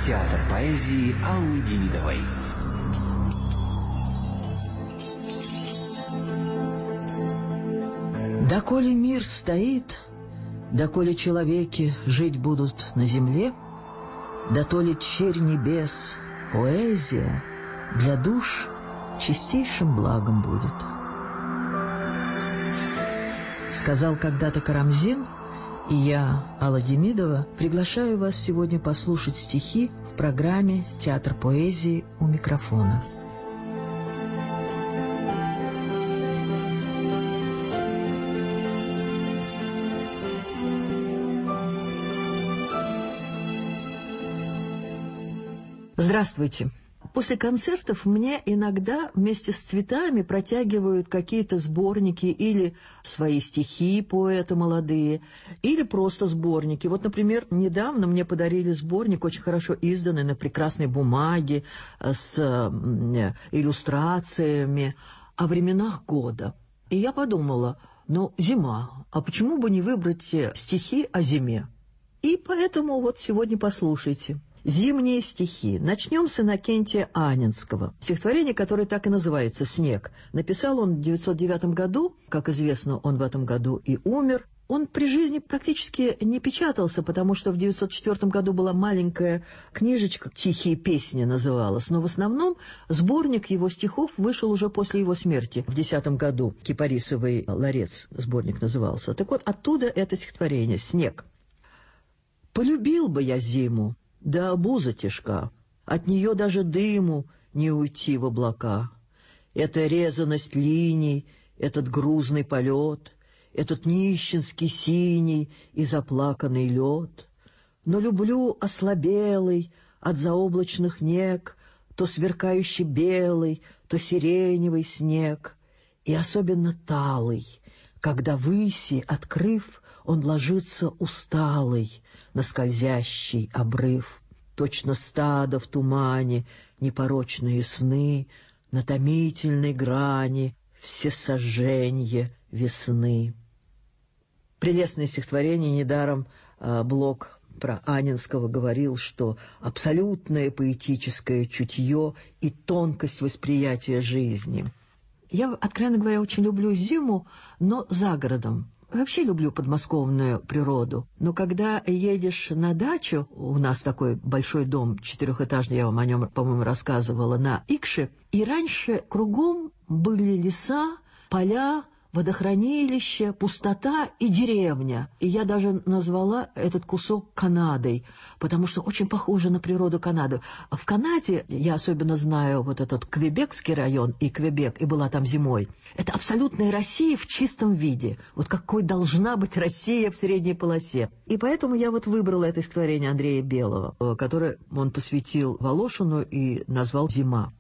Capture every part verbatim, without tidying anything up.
Театр поэзии Аллы Демидовой. Доколе мир стоит, доколе человеки жить будут на земле, дотоле черь небес, поэзия для душ чистейшим благом будет. Сказал когда-то Карамзин, и я, Алла Демидова, приглашаю вас сегодня послушать стихи в программе «Театр поэзии» у микрофона. Здравствуйте. После концертов мне иногда вместе с цветами протягивают какие-то сборники или свои стихи поэта молодые, или просто сборники. Вот, например, недавно мне подарили сборник, очень хорошо изданный на прекрасной бумаге, с иллюстрациями о временах года. И я подумала, ну, зима, а почему бы не выбрать стихи о зиме? И поэтому вот сегодня послушайте. Зимние стихи. Начнем с Иннокентия Анинского. Стихотворение, которое так и называется «Снег». Написал он в девятьсот девятом году. Как известно, он в этом году и умер. Он при жизни практически не печатался, потому что в девятьсот четвёртом году была маленькая книжечка «Тихие песни» называлась. Но в основном сборник его стихов вышел уже после его смерти. В десятом году «Кипарисовый ларец» сборник назывался. Так вот, оттуда это стихотворение «Снег». «Полюбил бы я зиму, да обуза тяжка, от нее даже дыму не уйти в облака. Эта резаность линий, этот грузный полет, этот нищенский синий и заплаканный лед. Но люблю ослабелый от заоблачных нег то сверкающий белый, то сиреневый снег, и особенно талый, когда выси, открыв, он ложится усталый на скользящий обрыв. Точно стадо в тумане, непорочные сны, на томительной грани всесожженье весны. Прелестное стихотворение, недаром э, Блок про Анинского говорил, что абсолютное поэтическое чутье и тонкость восприятия жизни. Я, откровенно говоря, очень люблю зиму, но за городом. Вообще люблю подмосковную природу, но когда едешь на дачу, у нас такой большой дом четырехэтажный, я вам о нем, по-моему, рассказывала, на Икше, и раньше кругом были леса, поля, водохранилище, пустота и деревня. И я даже назвала этот кусок Канадой, потому что очень похоже на природу Канады. В Канаде, я особенно знаю вот этот Квебекский район и Квебек, и была там зимой, это абсолютная Россия в чистом виде. Вот какой должна быть Россия в средней полосе. И поэтому я вот выбрала это стихотворение Андрея Белого, которое он посвятил Волошину и назвал «Зима».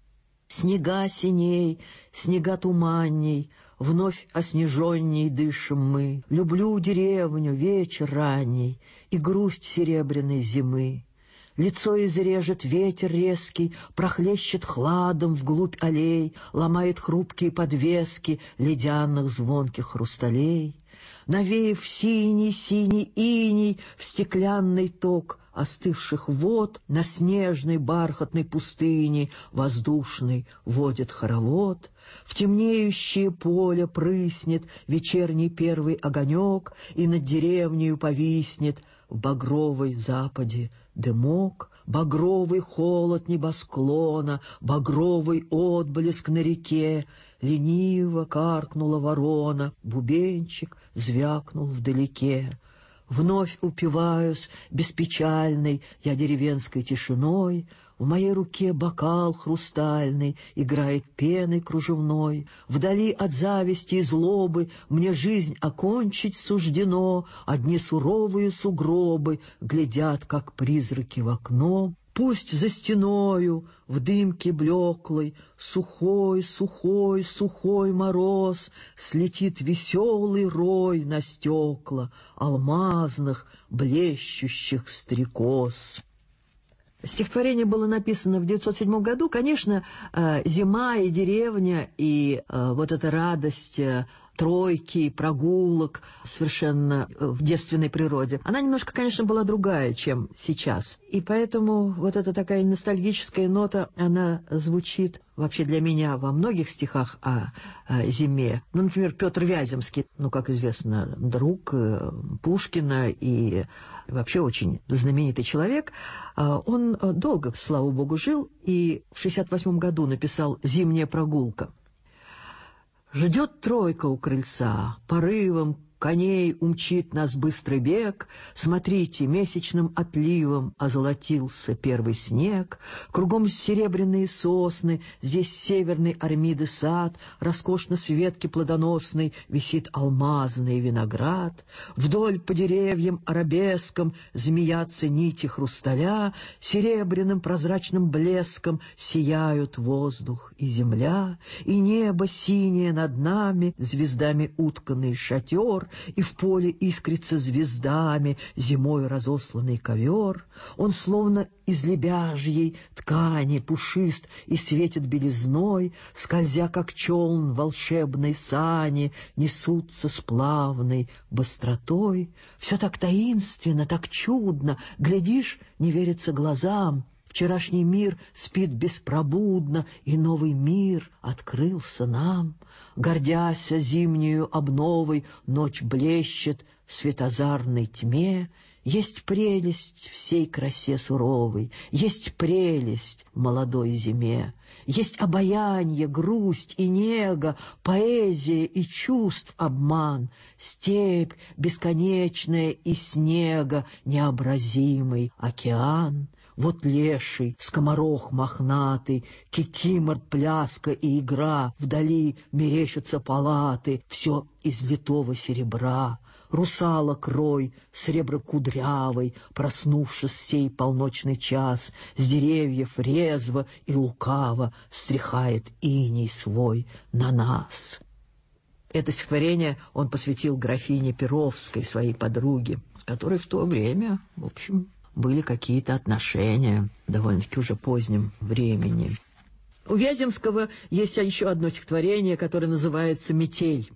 Снега синей, снега туманней, вновь оснеженней дышим мы. Люблю деревню, вечер ранний и грусть серебряной зимы. Лицо изрежет ветер резкий, прохлещет хладом вглубь аллей, ломает хрупкие подвески ледяных звонких хрусталей. Навеяв синий-синий иней в стеклянный ток остывших вод, на снежной бархатной пустыне воздушный водит хоровод. В темнеющее поле прыснет вечерний первый огонек, и над деревнею повиснет в багровой западе дымок. Багровый холод небосклона, багровый отблеск на реке. Лениво каркнула ворона, бубенчик звякнул вдалеке. Вновь упиваюсь беспечальной я деревенской тишиной, в моей руке бокал хрустальный играет пеной кружевной. Вдали от зависти и злобы мне жизнь окончить суждено, одни суровые сугробы глядят, как призраки в окно. Пусть за стеною, в дымке блеклой, сухой, сухой, сухой мороз, слетит веселый рой на стекла алмазных, блещущих стрекоз. Стихотворение было написано в девятьсот седьмом году. Конечно, зима и деревня, и вот эта радость тройки, прогулок совершенно в девственной природе, она немножко, конечно, была другая, чем сейчас. И поэтому вот эта такая ностальгическая нота, она звучит вообще для меня во многих стихах о, о зиме. Ну, например, Петр Вяземский, ну, как известно, друг Пушкина и вообще очень знаменитый человек. Он долго, слава богу, жил и в шестьдесят восьмом году написал «Зимняя прогулка». Ждет тройка у крыльца, порывом коней умчит нас быстрый бег. Смотрите, месячным отливом озолотился первый снег. Кругом серебряные сосны, здесь северный Армиды сад, роскошно с ветки плодоносной висит алмазный виноград. Вдоль по деревьям арабеском змеятся нити хрусталя, серебряным прозрачным блеском сияют воздух и земля, и небо синее над нами, звездами утканный шатер, и в поле искрится звездами зимой разосланный ковер. Он словно из лебяжьей ткани пушист и светит белизной, скользя, как челн волшебной сани, несутся с плавной быстротой. Все так таинственно, так чудно, глядишь, не верится глазам. Вчерашний мир спит беспробудно, и новый мир открылся нам. Гордясь зимнею обновой, ночь блещет в светозарной тьме. Есть прелесть всей красе суровой, есть прелесть в молодой зиме. Есть обаяние, грусть и нега, поэзия и чувств обман, степь бесконечная и снега необразимый океан. Вот леший, скоморох мохнатый, кикимор, пляска и игра, вдали мерещатся палаты, все из литого серебра. Русалок рой, среброкудрявый, проснувшись сей полночный час, с деревьев резво и лукаво стряхает иней свой на нас. Это стихотворение он посвятил графине Перовской, своей подруге, с которой в то время, в общем, были какие-то отношения в довольно-таки уже позднем времени. У Вяземского есть еще одно стихотворение, которое называется «Метель».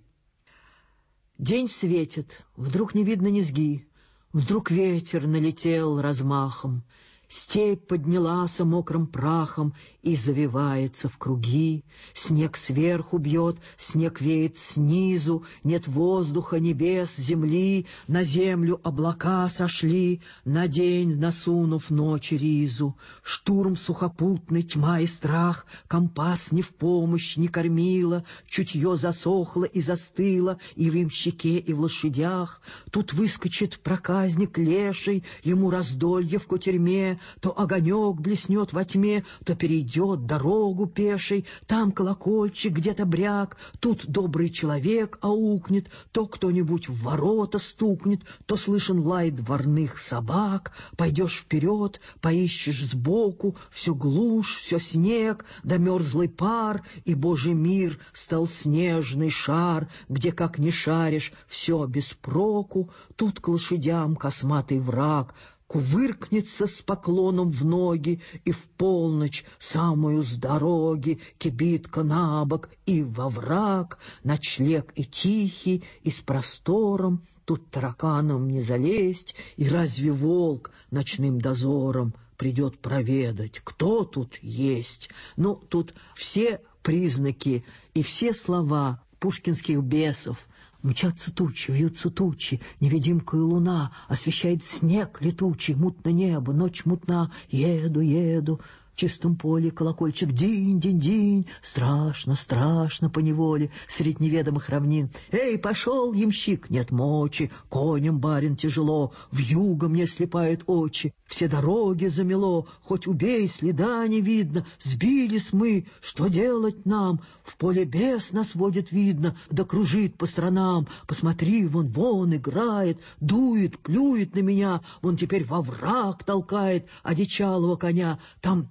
День светит, вдруг не видно низги, вдруг ветер налетел размахом, степь поднялась мокрым прахом и завивается в круги. Снег сверху бьет, снег веет снизу, нет воздуха, небес, земли, на землю облака сошли, на день насунув ночи ризу. Штурм сухопутный, тьма и страх, компас не в помощь, не кормила, чутье засохло и застыло и в ямщике, и в лошадях. Тут выскочит проказник леший, ему раздолье в кутерьме, то огонек блеснет во тьме, то перейдет дорогу пешей, там колокольчик, где-то бряк, тут добрый человек аукнет, то кто-нибудь в ворота стукнет, то слышен лай дворных собак. Пойдешь вперед, поищешь сбоку, все глушь, все снег, да мерзлый пар, и Божий мир стал снежный шар, где, как ни шаришь, все без проку. Тут к лошадям косматый враг кувыркнется с поклоном в ноги, и в полночь самую с дороги кибитка на бок и во враг. Ночлег и тихий, и с простором, тут тараканом не залезть, и разве волк ночным дозором придет проведать, кто тут есть? Ну, тут все признаки и все слова пушкинских бесов. Мчатся тучи, вьются тучи, невидимкою луна освещает снег летучий, мутно небо, ночь мутна, еду, еду. В чистом поле колокольчик динь-динь-динь, страшно, страшно поневоле, средь неведомых равнин. Эй, пошел, ямщик, нет мочи, конем, барин, тяжело, вьюга мне слепает очи, все дороги замело, хоть убей, следа не видно, сбились мы, что делать нам? В поле бес нас водит, видно, да кружит по сторонам. Посмотри, вон, вон играет, дует, плюет на меня, вон теперь во враг толкает одичалого коня, там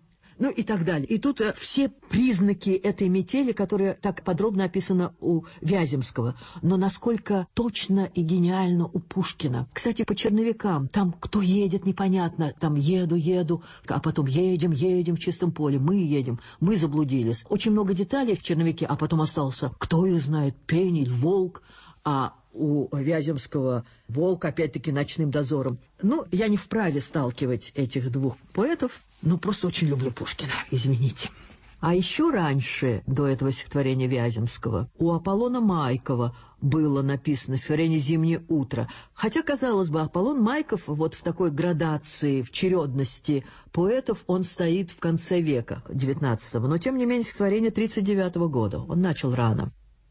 Ну и так далее. И тут э, все признаки этой метели, которая так подробно описана у Вяземского. Но насколько точно и гениально у Пушкина. Кстати, по черновикам. Там кто едет, непонятно. Там еду, еду, а потом едем, едем в чистом поле. Мы едем, мы заблудились. Очень много деталей в черновике, а потом остался, кто их знает, пень или волк. А у Вяземского волк, опять-таки, ночным дозором. Ну, я не вправе сталкивать этих двух поэтов, но просто очень люблю Пушкина, извините. А еще раньше, до этого стихотворения Вяземского, у Аполлона Майкова было написано стихотворение «Зимнее утро». Хотя, казалось бы, Аполлон Майков вот в такой градации, в чередности поэтов, он стоит в конце века девятнадцатого. Но, тем не менее, стихотворение тридцать девятого года. Он начал рано.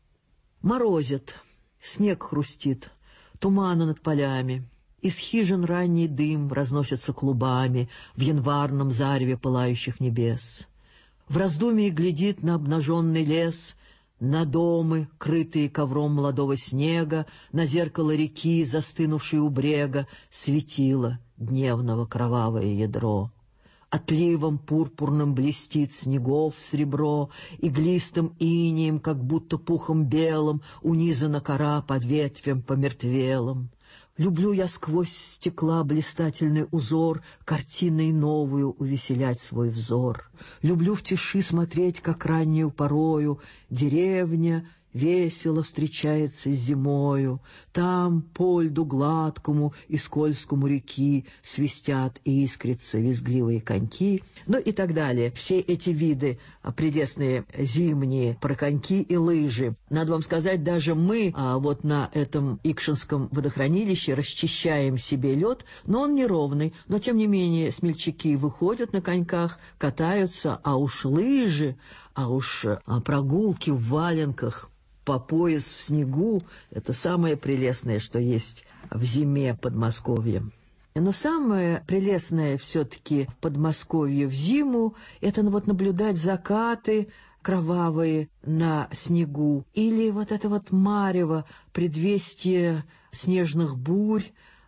«Морозит. Снег хрустит, тумана над полями, из хижин ранний дым разносится клубами в январном зареве пылающих небес. В раздумье глядит на обнаженный лес, на домы, крытые ковром молодого снега, на зеркало реки, застынувшей у брега, светило дневного кровавое ядро. Отливом пурпурным блестит снегов сребро, иглистым инеем, как будто пухом белым, унизана кора под ветвям помертвелым. Люблю я сквозь стекла блистательный узор, картиной новую увеселять свой взор. Люблю в тиши смотреть, как раннюю порою деревня весело встречается с зимою. Там по льду гладкому и скользкому реки свистят и искрятся визгливые коньки. Ну и так далее. Все эти виды прелестные зимние, про коньки и лыжи. Надо вам сказать, даже мы а, вот на этом Икшинском водохранилище расчищаем себе лед, но он неровный. Но тем не менее смельчаки выходят на коньках, катаются, а уж лыжи, а уж а, прогулки в валенках по пояс в снегу — это самое прелестное, что есть в зиме Подмосковья. Но самое прелестное все-таки в Подмосковье в зиму — это вот наблюдать закаты кровавые на снегу, или вот это вот марево, предвестие снежных бурь,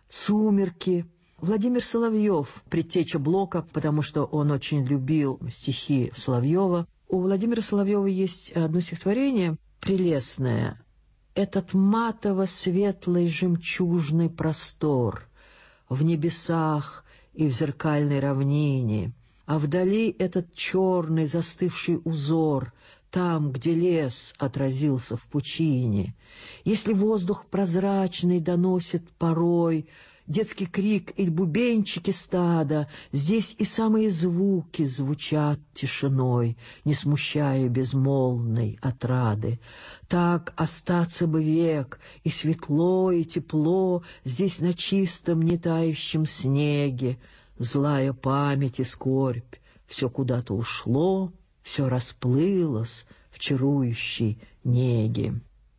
сумерки. Владимир Соловьев, предтеча Блока, потому что он очень любил стихи Соловьева. У Владимира Соловьева есть одно стихотворение прелестное. Этот матово-светлый жемчужный простор в небесах и в зеркальной равнине, а вдали этот черный застывший узор, там, где лес отразился в пучине. Если воздух прозрачный доносит порой детский крик или бубенчики стада, здесь и самые звуки звучат тишиной, не смущая безмолвной отрады. Так остаться бы век, и светло, и тепло здесь на чистом нетающем снеге. Злая память и скорбь, все куда-то ушло, все расплылось в чарующей неге.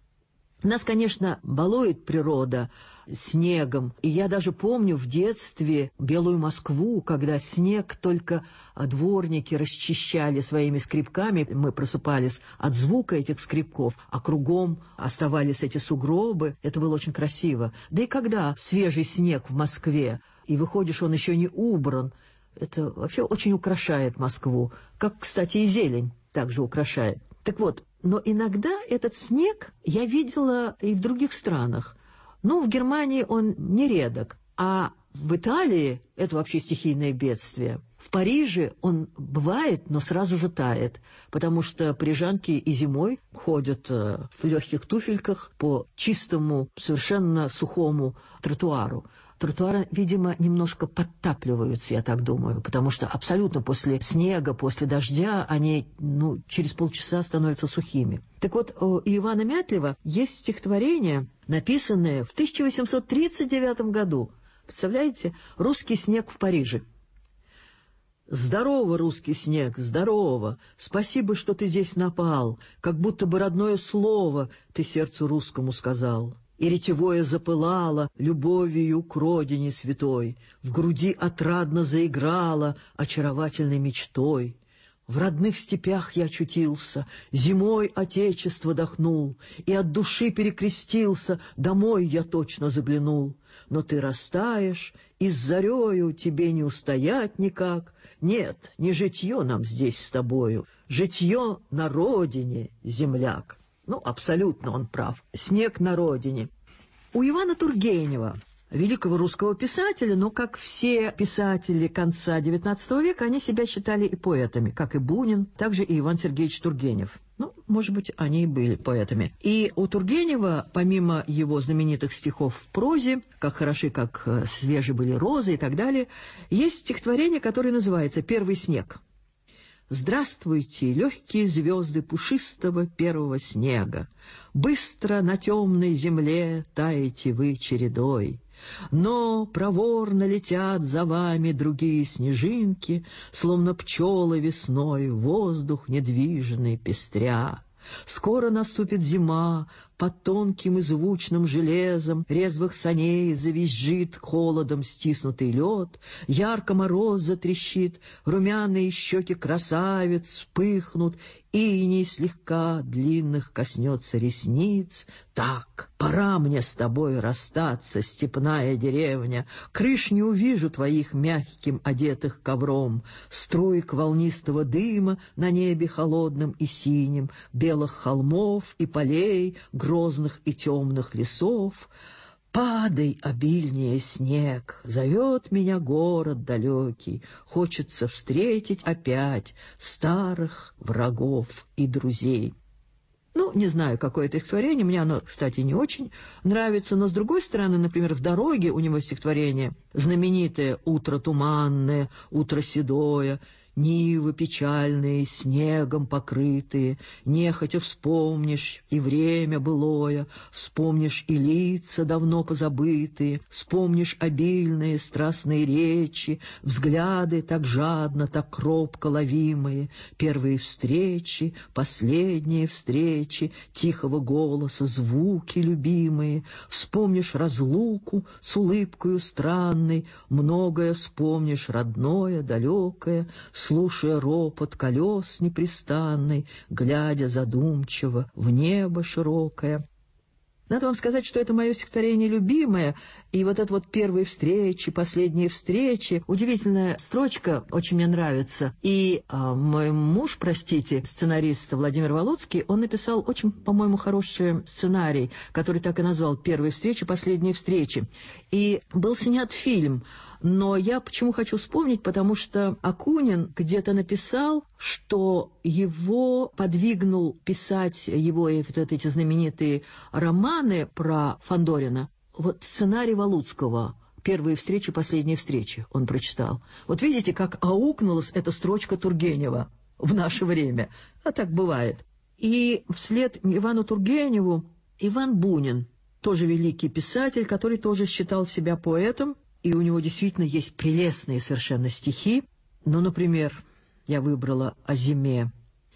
Нас, конечно, балует природа снегом, и я даже помню в детстве белую Москву, когда снег только дворники расчищали своими скребками, мы просыпались от звука этих скребков, а кругом оставались эти сугробы, это было очень красиво. Да и когда свежий снег в Москве, и выходишь, он еще не убран, это вообще очень украшает Москву, как, кстати, и зелень также украшает. Так вот, но иногда этот снег я видела и в других странах. Ну, в Германии он нередок, а в Италии это вообще стихийное бедствие. В Париже он бывает, но сразу же тает, потому что парижанки и зимой ходят в легких туфельках по чистому, совершенно сухому тротуару. Тротуары, видимо, немножко подтапливаются, я так думаю, потому что абсолютно после снега, после дождя они ну, через полчаса становятся сухими. Так вот, у Ивана Мятлева есть стихотворение, написанное в тысяча восемьсот тридцать девятом году. Представляете? «Русский снег в Париже». «Здорово, русский снег, здорово! Спасибо, что ты здесь напал, как будто бы родное слово ты сердцу русскому сказал». И ретевое запылало любовью к родине святой, в груди отрадно заиграло очаровательной мечтой. В родных степях я очутился, зимой отечество дохнул, и от души перекрестился, домой я точно заглянул. Но ты растаешь, и с зарею тебе не устоять никак. Нет, не житье нам здесь с тобою, житье на родине, земляк. Ну, абсолютно он прав. Снег на родине. У Ивана Тургенева, великого русского писателя, но, как все писатели конца девятнадцатого века, они себя считали и поэтами, как и Бунин, также и Иван Сергеевич Тургенев. Ну, может быть, они и были поэтами. И у Тургенева, помимо его знаменитых стихов в прозе, как хороши, как свежи были розы и так далее, есть стихотворение, которое называется «Первый снег». Здравствуйте, легкие звезды пушистого первого снега! Быстро на темной земле таете вы чередой. Но проворно летят за вами другие снежинки, словно пчелы весной, воздух недвижный пестря. Скоро наступит зима, под тонким и звучным железом резвых саней завизжит холодом стиснутый лед, ярко мороз затрещит, румяные щеки красавиц вспыхнут, иней слегка длинных коснется ресниц. Так, пора мне с тобой расстаться, степная деревня, крыш не увижу твоих мягким одетых ковром, струйк волнистого дыма на небе холодным и синим, белых холмов и полей, грозных и темных лесов. Падай обильнее, снег, зовет меня город далекий, хочется встретить опять старых врагов и друзей. Ну, не знаю, какое это стихотворение, мне оно, кстати, не очень нравится, но, с другой стороны, например, в «Дороге» у него стихотворение знаменитое «Утро туманное, утро седое», нивы печальные, снегом покрытые, нехотя вспомнишь и время былое, вспомнишь и лица давно позабытые, вспомнишь обильные страстные речи, взгляды так жадно, так робко ловимые, первые встречи, последние встречи, тихого голоса звуки любимые, вспомнишь разлуку с улыбкою странной, многое вспомнишь родное, далекое, слушая ропот колес непрестанный, глядя задумчиво в небо широкое. Надо вам сказать, что это мое стихотворение любимое, и вот это вот первые встречи, последние встречи, удивительная строчка, очень мне нравится. И а, мой муж, простите, сценарист Владимир Володский, он написал очень, по-моему, хороший сценарий, который так и назвал «Первые встречи, последние встречи». И был снят фильм. Но я почему хочу вспомнить, потому что Акунин где-то написал, что его подвигнул писать его и вот эти знаменитые романы про Фандорина. Вот сценарий Валуцкого «Первые встречи, последние встречи» он прочитал. Вот видите, как аукнулась эта строчка Тургенева в наше время. А так бывает. И вслед Ивану Тургеневу Иван Бунин, тоже великий писатель, который тоже считал себя поэтом. И у него действительно есть прелестные совершенно стихи. Ну, например, я выбрала о зиме.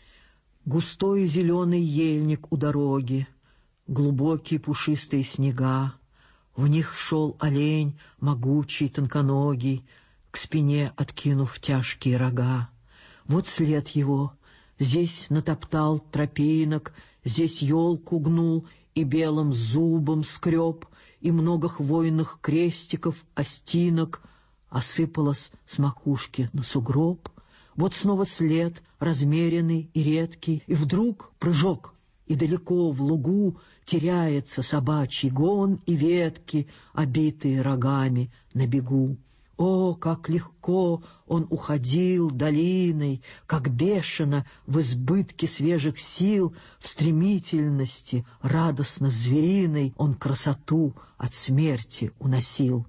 Густой зеленый ельник у дороги, глубокие пушистые снега, в них шел олень, могучий, тонконогий, к спине откинув тяжкие рога. Вот след его, здесь натоптал тропинок, здесь елку гнул и белым зубом скреб, и много хвойных крестиков, остинок осыпалось с макушки на сугроб. Вот снова след, размеренный и редкий, и вдруг прыжок, и далеко в лугу теряется собачий гон и ветки, обитые рогами на бегу. О, как легко он уходил долиной, как бешено в избытке свежих сил, в стремительности радостно-звериной он красоту от смерти уносил.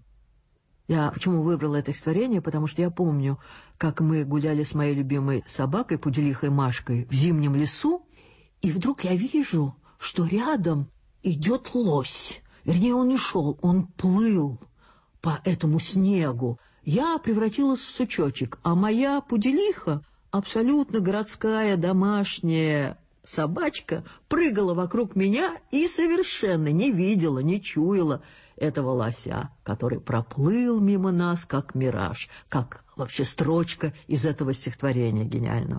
Я почему выбрала это стихотворение? Потому что я помню, как мы гуляли с моей любимой собакой, пуделихой Машкой, в зимнем лесу, и вдруг я вижу, что рядом идет лось. Вернее, он не шел, он плыл по этому снегу. Я превратилась в сучочек, а моя пуделиха, абсолютно городская домашняя собачка, прыгала вокруг меня и совершенно не видела, не чуяла этого лося, который проплыл мимо нас, как мираж, как вообще строчка из этого стихотворения гениального.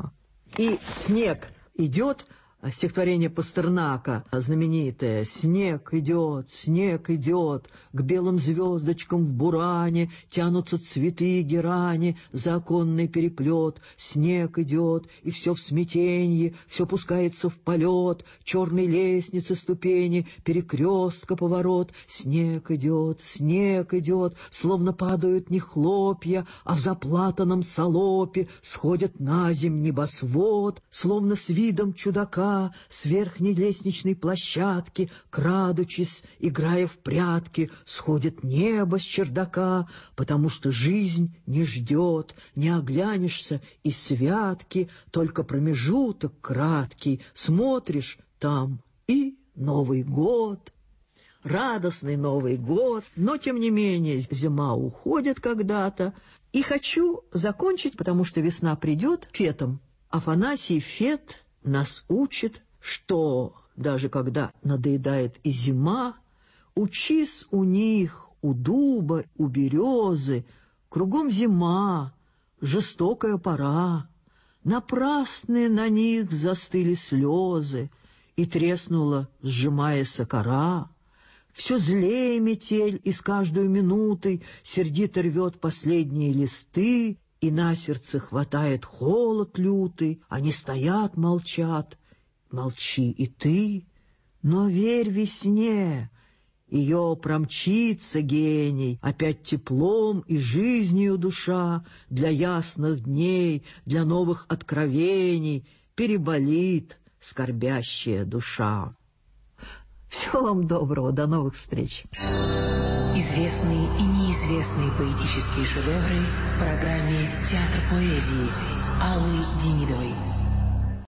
И снег идет, стихотворение Пастернака знаменитое. «Снег идет, снег идет, к белым звездочкам в буране тянутся цветы герани за оконный переплет. Снег идет, и все в смятенье, все пускается в полет, черной лестницы ступени, перекрестка поворот. Снег идет, снег идет, словно падают не хлопья, а в заплатанном салопе сходят на земь небосвод, словно с видом чудака с верхней лестничной площадки, крадучись, играя в прятки, сходит небо с чердака, потому что жизнь не ждет, не оглянешься и святки, только промежуток краткий, смотришь там и Новый год». Радостный Новый год, но, тем не менее, зима уходит когда-то. И хочу закончить, потому что весна придет, фетом. Афанасий Фет нас учит, что даже когда надоедает и зима, учись у них, у дуба, у березы, кругом зима, жестокая пора. Напрасные на них застыли слезы, и треснула, сжимаясь кора. Все злее метель, и с каждой минутой сердито рвет последние листы, и на сердце хватает холод лютый, они стоят, молчат. Молчи и ты, но верь весне, ее промчится гений, опять теплом и жизнью душа, для ясных дней, для новых откровений переболит скорбящая душа. Всего вам доброго, до новых встреч. Известные и неизвестные поэтические шедевры в программе «Театр поэзии» с Аллой Демидовой.